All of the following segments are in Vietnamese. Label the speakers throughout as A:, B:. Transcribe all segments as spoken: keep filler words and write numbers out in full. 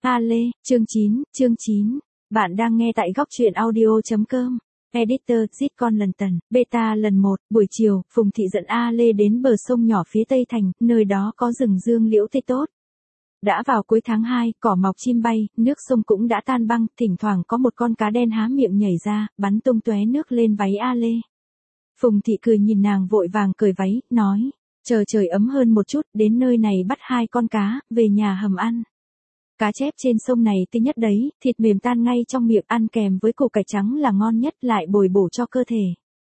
A: A Lê, chương chín, chương chín. Bạn đang nghe tại góc truyện audio.com. Editor, Zitcon lần tần, beta lần một, buổi chiều, Phùng Thị dẫn A Lê đến bờ sông nhỏ phía Tây Thành, nơi đó có rừng dương liễu tươi tốt. Đã vào cuối tháng hai, cỏ mọc chim bay, nước sông cũng đã tan băng, thỉnh thoảng có một con cá đen há miệng nhảy ra, bắn tung tóe nước lên váy A Lê. Phùng Thị cười nhìn nàng vội vàng cởi váy, nói, chờ trời ấm hơn một chút, đến nơi này bắt hai con cá, về nhà hầm ăn. Cá chép trên sông này tươi nhất đấy, thịt mềm tan ngay trong miệng, ăn kèm với củ cải trắng là ngon nhất, lại bồi bổ cho cơ thể.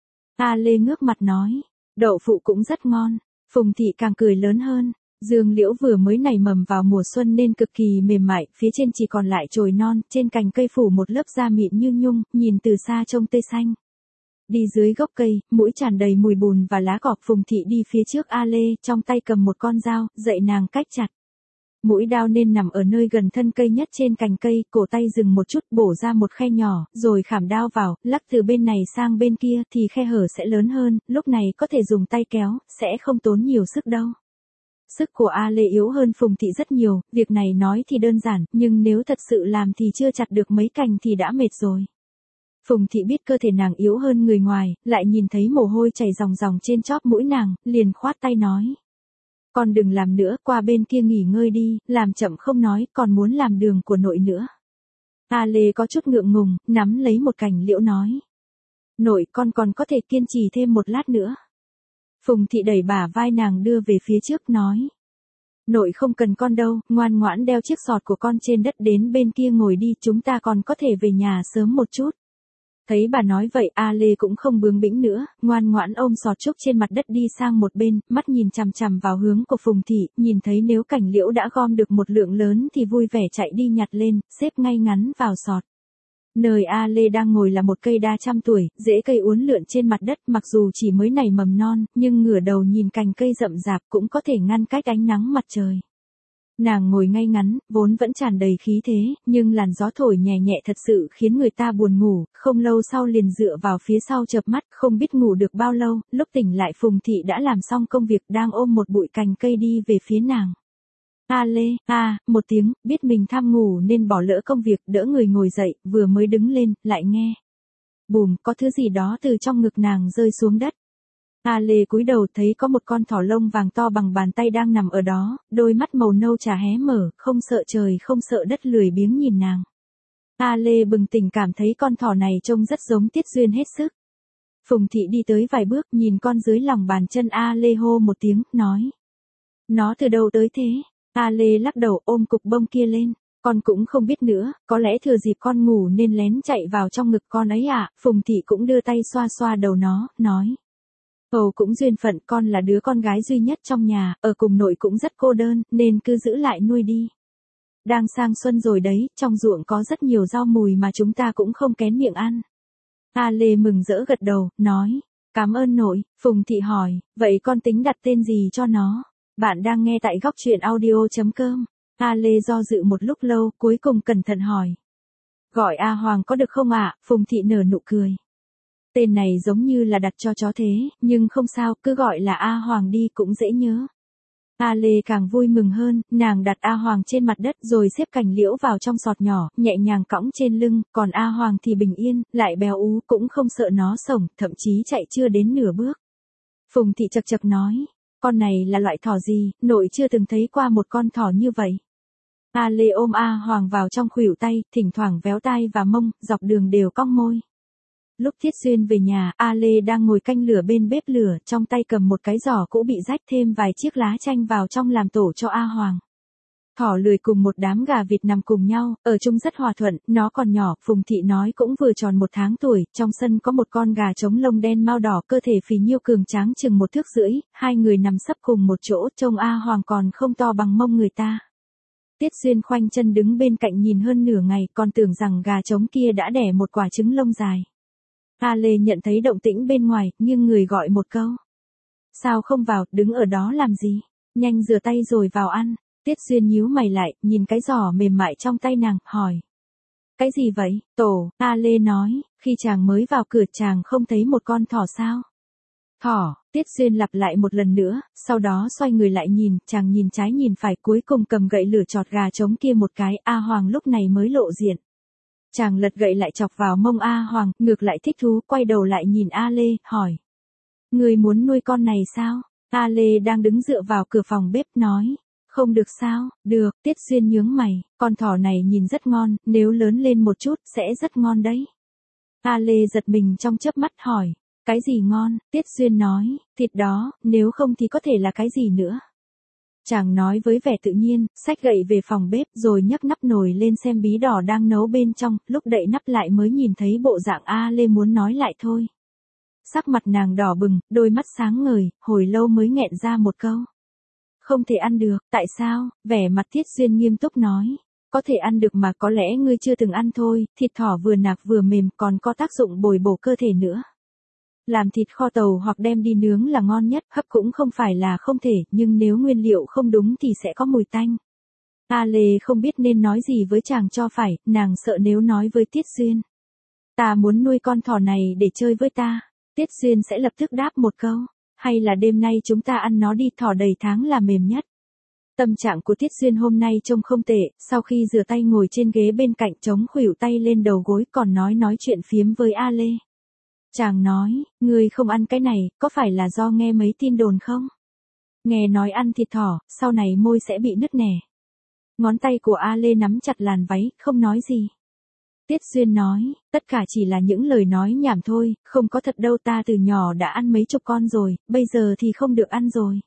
A: A Lê ngước mặt nói, đậu phụ cũng rất ngon. Phùng Thị càng cười lớn hơn, dương liễu vừa mới nảy mầm vào mùa xuân nên cực kỳ mềm mại, phía trên chỉ còn lại chồi non, trên cành cây phủ một lớp da mịn như nhung, nhìn từ xa trông tươi xanh. Đi dưới gốc cây, mũi tràn đầy mùi bùn và lá cỏ. Phùng Thị đi phía trước A Lê, trong tay cầm một con dao, dạy nàng cách chặt. Mũi đao nên nằm ở nơi gần thân cây nhất trên cành cây, cổ tay dừng một chút, bổ ra một khe nhỏ, rồi khảm đao vào, lắc từ bên này sang bên kia thì khe hở sẽ lớn hơn, lúc này có thể dùng tay kéo, sẽ không tốn nhiều sức đâu. Sức của A Lê yếu hơn Phùng Thị rất nhiều, việc này nói thì đơn giản, nhưng nếu thật sự làm thì chưa chặt được mấy cành thì đã mệt rồi. Phùng Thị biết cơ thể nàng yếu hơn người ngoài, lại nhìn thấy mồ hôi chảy ròng ròng trên chóp mũi nàng, liền khoát tay nói. Con đừng làm nữa, qua bên kia nghỉ ngơi đi, làm chậm không nói, còn muốn làm đường của nội nữa. A Lê có chút ngượng ngùng, nắm lấy một cành liễu nói. Nội, con còn có thể kiên trì thêm một lát nữa. Phùng Thị đẩy bả vai nàng đưa về phía trước nói. Nội không cần con đâu, ngoan ngoãn đeo chiếc sọt của con trên đất đến bên kia ngồi đi, chúng ta còn có thể về nhà sớm một chút. Thấy bà nói vậy, A Lê cũng không bướng bĩnh nữa, ngoan ngoãn ôm sọt trúc trên mặt đất đi sang một bên, mắt nhìn chằm chằm vào hướng của Phùng Thị, nhìn thấy nếu cành liễu đã gom được một lượng lớn thì vui vẻ chạy đi nhặt lên, xếp ngay ngắn vào sọt. Nơi A Lê đang ngồi là một cây đa trăm tuổi, rễ cây uốn lượn trên mặt đất, mặc dù chỉ mới nảy mầm non, nhưng ngửa đầu nhìn cành cây rậm rạp cũng có thể ngăn cách ánh nắng mặt trời. Nàng ngồi ngay ngắn, vốn vẫn tràn đầy khí thế, nhưng làn gió thổi nhẹ nhẹ thật sự khiến người ta buồn ngủ, không lâu sau liền dựa vào phía sau chợp mắt, không biết ngủ được bao lâu, lúc tỉnh lại Phùng Thị đã làm xong công việc, đang ôm một bụi cành cây đi về phía nàng. A Lê, a, một tiếng, biết mình tham ngủ nên bỏ lỡ công việc, đỡ người ngồi dậy, vừa mới đứng lên, lại nghe. Bùm, có thứ gì đó từ trong ngực nàng rơi xuống đất. A Lê cúi đầu thấy có một con thỏ lông vàng to bằng bàn tay đang nằm ở đó, đôi mắt màu nâu trà hé mở, không sợ trời không sợ đất, lười biếng nhìn nàng. A Lê bừng tỉnh cảm thấy con thỏ này trông rất giống Tiết Duyên hết sức. Phùng Thị đi tới vài bước, nhìn con dưới lòng bàn chân A Lê hô một tiếng, nói. Nó từ đâu tới thế? A Lê lắc đầu ôm cục bông kia lên. Con cũng không biết nữa, có lẽ thừa dịp con ngủ nên lén chạy vào trong ngực con ấy ạ. À? Phùng Thị cũng đưa tay xoa xoa đầu nó, nói. Ồ cũng duyên phận, con là đứa con gái duy nhất trong nhà, ở cùng nội cũng rất cô đơn, nên cứ giữ lại nuôi đi. Đang sang xuân rồi đấy, trong ruộng có rất nhiều rau mùi mà chúng ta cũng không kén miệng ăn. A Lê mừng rỡ gật đầu, nói, cảm ơn nội. Phùng Thị hỏi, vậy con tính đặt tên gì cho nó? Bạn đang nghe tại góc truyện audio.com. A Lê do dự một lúc lâu, cuối cùng cẩn thận hỏi. Gọi A Hoàng có được không ạ? Phùng Thị nở nụ cười. Tên này giống như là đặt cho chó thế, nhưng không sao, cứ gọi là A Hoàng đi cũng dễ nhớ. A Lê càng vui mừng hơn, nàng đặt A Hoàng trên mặt đất rồi xếp cành liễu vào trong sọt nhỏ, nhẹ nhàng cõng trên lưng, còn A Hoàng thì bình yên, lại béo ú, cũng không sợ nó sổng, thậm chí chạy chưa đến nửa bước. Phùng Thị chật chật nói, con này là loại thỏ gì, nội chưa từng thấy qua một con thỏ như vậy. A Lê ôm A Hoàng vào trong khuỷu tay, thỉnh thoảng véo tai và mông, dọc đường đều cong môi. Lúc Thiết Duyên về nhà, A Lê đang ngồi canh lửa bên bếp lửa, trong tay cầm một cái giỏ cũ bị rách, thêm vài chiếc lá chanh vào trong làm tổ cho A Hoàng. Thỏ lười cùng một đám gà vịt nằm cùng nhau, ở chung rất hòa thuận, nó còn nhỏ, Phùng Thị nói cũng vừa tròn một tháng tuổi, trong sân có một con gà trống lông đen mao đỏ, cơ thể phì nhiêu cường tráng chừng một thước rưỡi, hai người nằm sấp cùng một chỗ, trông A Hoàng còn không to bằng mông người ta. Tiết Duyên khoanh chân đứng bên cạnh nhìn hơn nửa ngày, còn tưởng rằng gà trống kia đã đẻ một quả trứng lông dài. A Lê nhận thấy động tĩnh bên ngoài, nhưng người gọi một câu. Sao không vào, đứng ở đó làm gì? Nhanh rửa tay rồi vào ăn. Tiết Duyên nhíu mày lại, nhìn cái giỏ mềm mại trong tay nàng, hỏi. Cái gì vậy, tổ? A Lê nói, khi chàng mới vào cửa chàng không thấy một con thỏ sao? Thỏ, Tiết Xuyên lặp lại một lần nữa, sau đó xoay người lại nhìn, chàng nhìn trái nhìn phải, cuối cùng cầm gậy lửa chọt gà trống kia một cái, A Hoàng lúc này mới lộ diện. Chàng lật gậy lại chọc vào mông A Hoàng, ngược lại thích thú, quay đầu lại nhìn A Lê, hỏi. Người muốn nuôi con này sao? A Lê đang đứng dựa vào cửa phòng bếp nói. Không được sao? Được, Tiết Xuyên nhướng mày, con thỏ này nhìn rất ngon, nếu lớn lên một chút, sẽ rất ngon đấy. A Lê giật mình trong chớp mắt hỏi. Cái gì ngon? Tiết Xuyên nói, thịt đó, nếu không thì có thể là cái gì nữa? Chàng nói với vẻ tự nhiên, xách gậy về phòng bếp rồi nhấc nắp nồi lên xem bí đỏ đang nấu bên trong, lúc đậy nắp lại mới nhìn thấy bộ dạng A Lê muốn nói lại thôi. Sắc mặt nàng đỏ bừng, đôi mắt sáng ngời, hồi lâu mới nghẹn ra một câu. Không thể ăn được, tại sao? Vẻ mặt Tiết Xuyên nghiêm túc nói. Có thể ăn được mà có lẽ ngươi chưa từng ăn thôi, thịt thỏ vừa nạc vừa mềm còn có tác dụng bồi bổ cơ thể nữa. Làm thịt kho tàu hoặc đem đi nướng là ngon nhất, hấp cũng không phải là không thể, nhưng nếu nguyên liệu không đúng thì sẽ có mùi tanh. A Lê không biết nên nói gì với chàng cho phải, nàng sợ nếu nói với Tiết Xuyên. Ta muốn nuôi con thỏ này để chơi với ta. Tiết Xuyên sẽ lập tức đáp một câu. Hay là đêm nay chúng ta ăn nó đi, thỏ đầy tháng là mềm nhất. Tâm trạng của Tiết Xuyên hôm nay trông không tệ, sau khi rửa tay ngồi trên ghế bên cạnh chống khuỷu tay lên đầu gối còn nói nói chuyện phiếm với A Lê. Chàng nói, ngươi không ăn cái này, có phải là do nghe mấy tin đồn không? Nghe nói ăn thịt thỏ, sau này môi sẽ bị nứt nẻ. Ngón tay của A Lê nắm chặt làn váy, không nói gì. Tiết Xuyên nói, tất cả chỉ là những lời nói nhảm thôi, không có thật đâu, ta từ nhỏ đã ăn mấy chục con rồi, bây giờ thì không được ăn rồi.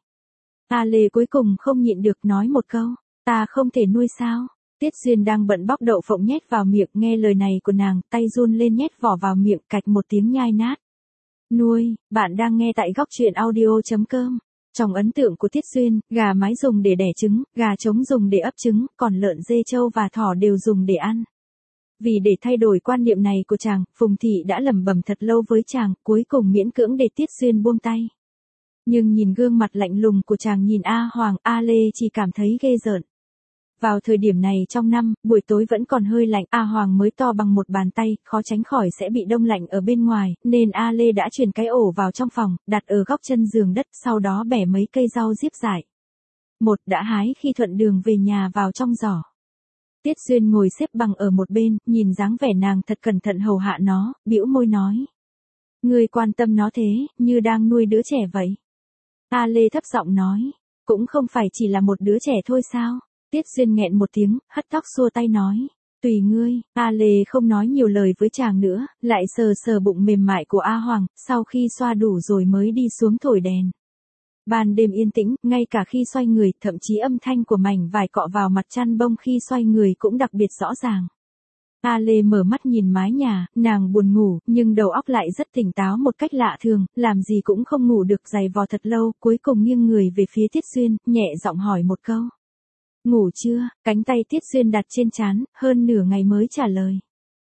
A: A Lê cuối cùng không nhịn được nói một câu, ta không thể nuôi sao? Tiết Xuyên đang bận bóc đậu phộng nhét vào miệng, nghe lời này của nàng, tay run lên nhét vỏ vào miệng, cạch một tiếng nhai nát. Nuôi, bạn đang nghe tại góc truyện audio chấm com. Trong ấn tượng của Tiết Xuyên, gà mái dùng để đẻ trứng, gà trống dùng để ấp trứng, còn lợn dê trâu và thỏ đều dùng để ăn. Vì để thay đổi quan niệm này của chàng, Phùng Thị đã lẩm bẩm thật lâu với chàng, cuối cùng miễn cưỡng để Tiết Xuyên buông tay. Nhưng nhìn gương mặt lạnh lùng của chàng, nhìn A Hoàng, A Lê chỉ cảm thấy ghê rợn. Vào thời điểm này trong năm, buổi tối vẫn còn hơi lạnh, A Hoàng mới to bằng một bàn tay, khó tránh khỏi sẽ bị đông lạnh ở bên ngoài, nên A Lê đã chuyển cái ổ vào trong phòng, đặt ở góc chân giường đất, sau đó bẻ mấy cây rau diếp dại. Một đã hái khi thuận đường về nhà vào trong giỏ. Tiết Xuyên ngồi xếp bằng ở một bên, nhìn dáng vẻ nàng thật cẩn thận hầu hạ nó, bĩu môi nói. Ngươi quan tâm nó thế, như đang nuôi đứa trẻ vậy. A Lê thấp giọng nói, cũng không phải chỉ là một đứa trẻ thôi sao? Tiết Xuyên nghẹn một tiếng, hất tóc xua tay nói. Tùy ngươi, A Lê không nói nhiều lời với chàng nữa, lại sờ sờ bụng mềm mại của A Hoàng, sau khi xoa đủ rồi mới đi xuống thổi đèn. Ban đêm yên tĩnh, ngay cả khi xoay người, thậm chí âm thanh của mảnh vải cọ vào mặt chăn bông khi xoay người cũng đặc biệt rõ ràng. A Lê mở mắt nhìn mái nhà, nàng buồn ngủ, nhưng đầu óc lại rất tỉnh táo một cách lạ thường, làm gì cũng không ngủ được, giày vò thật lâu, cuối cùng nghiêng người về phía Tiết Xuyên, nhẹ giọng hỏi một câu. Ngủ chưa? Cánh tay Tiết Xuyên đặt trên trán, hơn nửa ngày mới trả lời.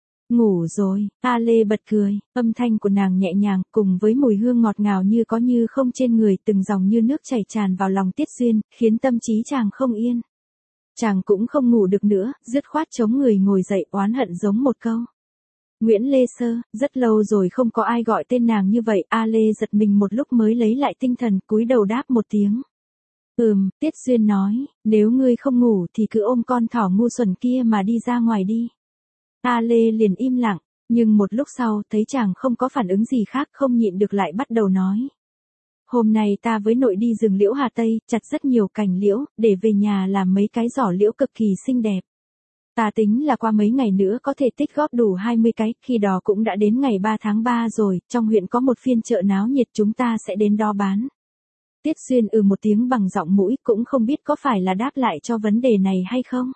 A: Ngủ rồi, A Lê bật cười, âm thanh của nàng nhẹ nhàng, cùng với mùi hương ngọt ngào như có như không trên người, từng dòng như nước chảy tràn vào lòng Tiết Xuyên, khiến tâm trí chàng không yên. Chàng cũng không ngủ được nữa, dứt khoát chống người ngồi dậy, oán hận giống một câu. Nguyễn Lê Sơ, rất lâu rồi không có ai gọi tên nàng như vậy, A Lê giật mình một lúc mới lấy lại tinh thần, cúi đầu đáp một tiếng. Ừm, Tiết Xuyên nói, nếu ngươi không ngủ thì cứ ôm con thỏ ngu xuẩn kia mà đi ra ngoài đi. A Lê liền im lặng, nhưng một lúc sau thấy chàng không có phản ứng gì khác, không nhịn được lại bắt đầu nói. Hôm nay ta với nội đi rừng liễu Hà Tây, chặt rất nhiều cành liễu, để về nhà làm mấy cái giỏ liễu cực kỳ xinh đẹp. Ta tính là qua mấy ngày nữa có thể tích góp đủ hai mươi cái, khi đó cũng đã đến ngày ba tháng ba rồi, trong huyện có một phiên chợ náo nhiệt, chúng ta sẽ đến đó bán. Tiết Xuyên ừ một tiếng bằng giọng mũi, cũng không biết có phải là đáp lại cho vấn đề này hay không.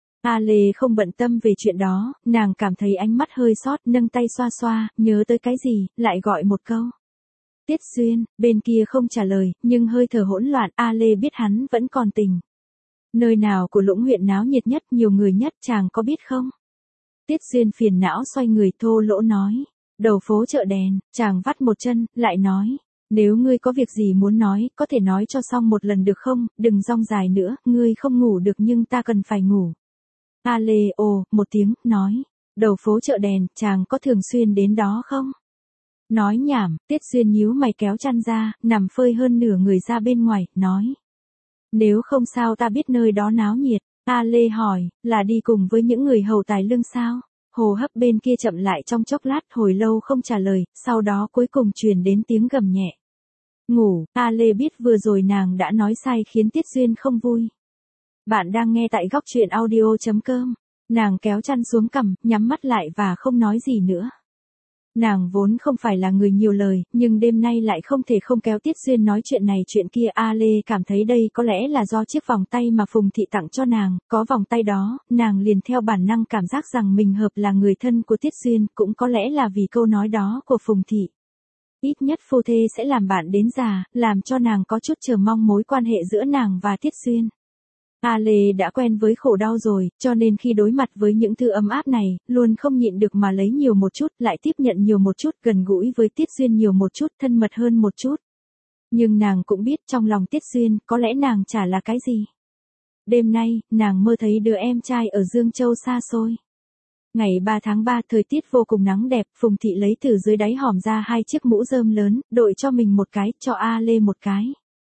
A: A Lê không bận tâm về chuyện đó, nàng cảm thấy ánh mắt hơi xót, nâng tay xoa xoa, nhớ tới cái gì, lại gọi một câu. Tiết Xuyên, bên kia không trả lời, nhưng hơi thở hỗn loạn, A Lê biết hắn vẫn còn tình. Nơi nào của Lũng huyện náo nhiệt nhất, nhiều người nhất, chàng có biết không? Tiết Xuyên phiền não xoay người thô lỗ nói. Đầu phố chợ đèn, chàng vắt một chân, lại nói. Nếu ngươi có việc gì muốn nói, có thể nói cho xong một lần được không, đừng rong dài nữa, ngươi không ngủ được nhưng ta cần phải ngủ. A Lê ồ, một tiếng, nói. Đầu phố chợ đèn, chàng có thường xuyên đến đó không? Nói nhảm, Tiết Xuyên nhíu mày kéo chăn ra, nằm phơi hơn nửa người ra bên ngoài, nói. Nếu không sao ta biết nơi đó náo nhiệt. A Lê hỏi, là đi cùng với những người hầu tài lương sao? Hồ hấp bên kia chậm lại trong chốc lát hồi lâu không trả lời, sau đó cuối cùng truyền đến tiếng gầm nhẹ. Ngủ, A Lê biết vừa rồi nàng đã nói sai khiến Tiết Xuyên không vui. Bạn đang nghe tại góc truyện audio chấm com. Nàng kéo chăn xuống cằm, nhắm mắt lại và không nói gì nữa. Nàng vốn không phải là người nhiều lời, nhưng đêm nay lại không thể không kéo Tiết Xuyên nói chuyện này chuyện kia. A Lê cảm thấy đây có lẽ là do chiếc vòng tay mà Phùng Thị tặng cho nàng, có vòng tay đó, nàng liền theo bản năng cảm giác rằng mình hợp là người thân của Tiết Xuyên, cũng có lẽ là vì câu nói đó của Phùng Thị. Ít nhất phu thê sẽ làm bạn đến già, làm cho nàng có chút chờ mong mối quan hệ giữa nàng và Tiết Xuyên. A Lê đã quen với khổ đau rồi, cho nên khi đối mặt với những thứ ấm áp này, luôn không nhịn được mà lấy nhiều một chút, lại tiếp nhận nhiều một chút, gần gũi với Tiết Xuyên nhiều một chút, thân mật hơn một chút. Nhưng nàng cũng biết trong lòng Tiết Xuyên, có lẽ nàng chả là cái gì. Đêm nay, nàng mơ thấy đứa em trai ở Dương Châu xa xôi. Ngày ba tháng ba, thời tiết vô cùng nắng đẹp, Phùng Thị lấy từ dưới đáy hòm ra hai chiếc mũ rơm lớn, đội cho mình một cái, cho A Lê một cái.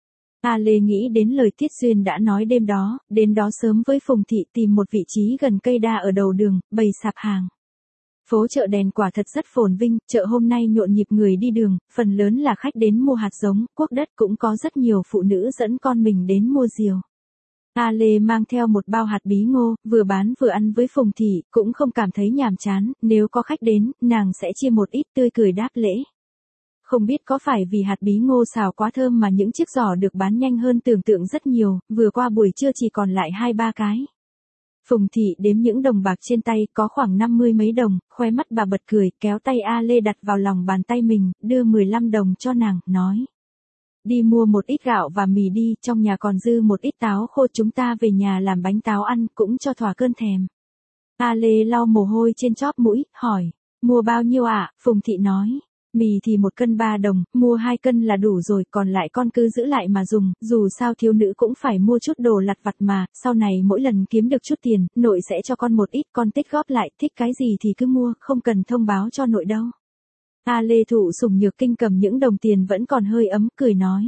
A: A Lê nghĩ đến lời Tiết Xuyên đã nói đêm đó, đến đó sớm với Phùng Thị tìm một vị trí gần cây đa ở đầu đường, bày sạp hàng. Phố chợ đèn quả thật rất phồn vinh, chợ hôm nay nhộn nhịp người đi đường, phần lớn là khách đến mua hạt giống, cuốc đất, cũng có rất nhiều phụ nữ dẫn con mình đến mua diều. A Lê mang theo một bao hạt bí ngô, vừa bán vừa ăn với Phùng Thị, cũng không cảm thấy nhàm chán, nếu có khách đến, nàng sẽ chia một ít tươi cười đáp lễ. Không biết có phải vì hạt bí ngô xào quá thơm mà những chiếc giỏ được bán nhanh hơn tưởng tượng rất nhiều, vừa qua buổi trưa chỉ còn lại hai ba cái. Phùng Thị đếm những đồng bạc trên tay, có khoảng năm mươi mấy đồng, khoe mắt bà bật cười, kéo tay A Lê đặt vào lòng bàn tay mình, đưa mười lăm đồng cho nàng, nói. Đi mua một ít gạo và mì đi, trong nhà còn dư một ít táo khô, chúng ta về nhà làm bánh táo ăn, cũng cho thỏa cơn thèm. A Lê lau mồ hôi trên chóp mũi, hỏi, mua bao nhiêu ạ? À? Phùng Thị nói. Mì thì một cân ba đồng, mua hai cân là đủ rồi, còn lại con cứ giữ lại mà dùng, dù sao thiếu nữ cũng phải mua chút đồ lặt vặt mà, sau này mỗi lần kiếm được chút tiền, nội sẽ cho con một ít, con tích góp lại, thích cái gì thì cứ mua, không cần thông báo cho nội đâu. A Lê Thụ sủng nhược kinh cầm những đồng tiền vẫn còn hơi ấm, cười nói.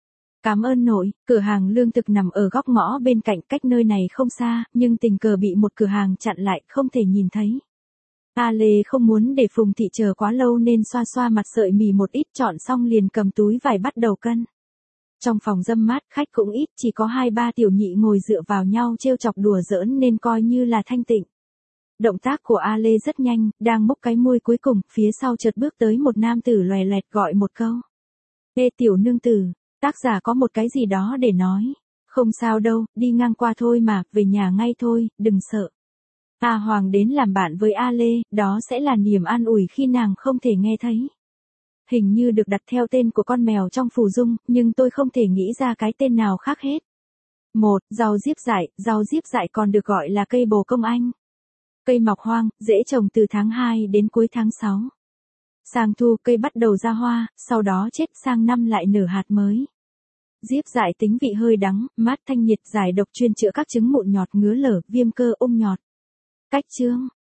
A: Cảm ơn nội, cửa hàng lương thực nằm ở góc ngõ bên cạnh, cách nơi này không xa, nhưng tình cờ bị một cửa hàng chặn lại, không thể nhìn thấy. A Lê không muốn để Phùng Thị chờ quá lâu nên xoa xoa mặt sợi mì một ít, chọn xong liền cầm túi vải bắt đầu cân. Trong phòng râm mát, khách cũng ít, chỉ có hai ba tiểu nhị ngồi dựa vào nhau trêu chọc đùa giỡn nên coi như là thanh tịnh. Động tác của A Lê rất nhanh, đang múc cái môi cuối cùng, phía sau chợt bước tới một nam tử loè loẹt gọi một câu. Ê tiểu nương tử, tác giả có một cái gì đó để nói. Không sao đâu, đi ngang qua thôi mà, về nhà ngay thôi, đừng sợ. A Hoàng đến làm bạn với A Lê, đó sẽ là niềm an ủi khi nàng không thể nghe thấy. Hình như được đặt theo tên của con mèo trong phù dung, nhưng tôi không thể nghĩ ra cái tên nào khác hết. Một, rau diếp dại, rau diếp dại còn được gọi là cây bồ công anh. Cây mọc hoang, dễ trồng từ tháng hai đến cuối tháng sáu. Sang thu cây bắt đầu ra hoa, sau đó chết, sang năm lại nở hạt mới. Diếp dại tính vị hơi đắng, mát thanh nhiệt, giải độc, chuyên chữa các chứng mụn nhọt, ngứa lở, viêm cơ, ung nhọt. Cách chương,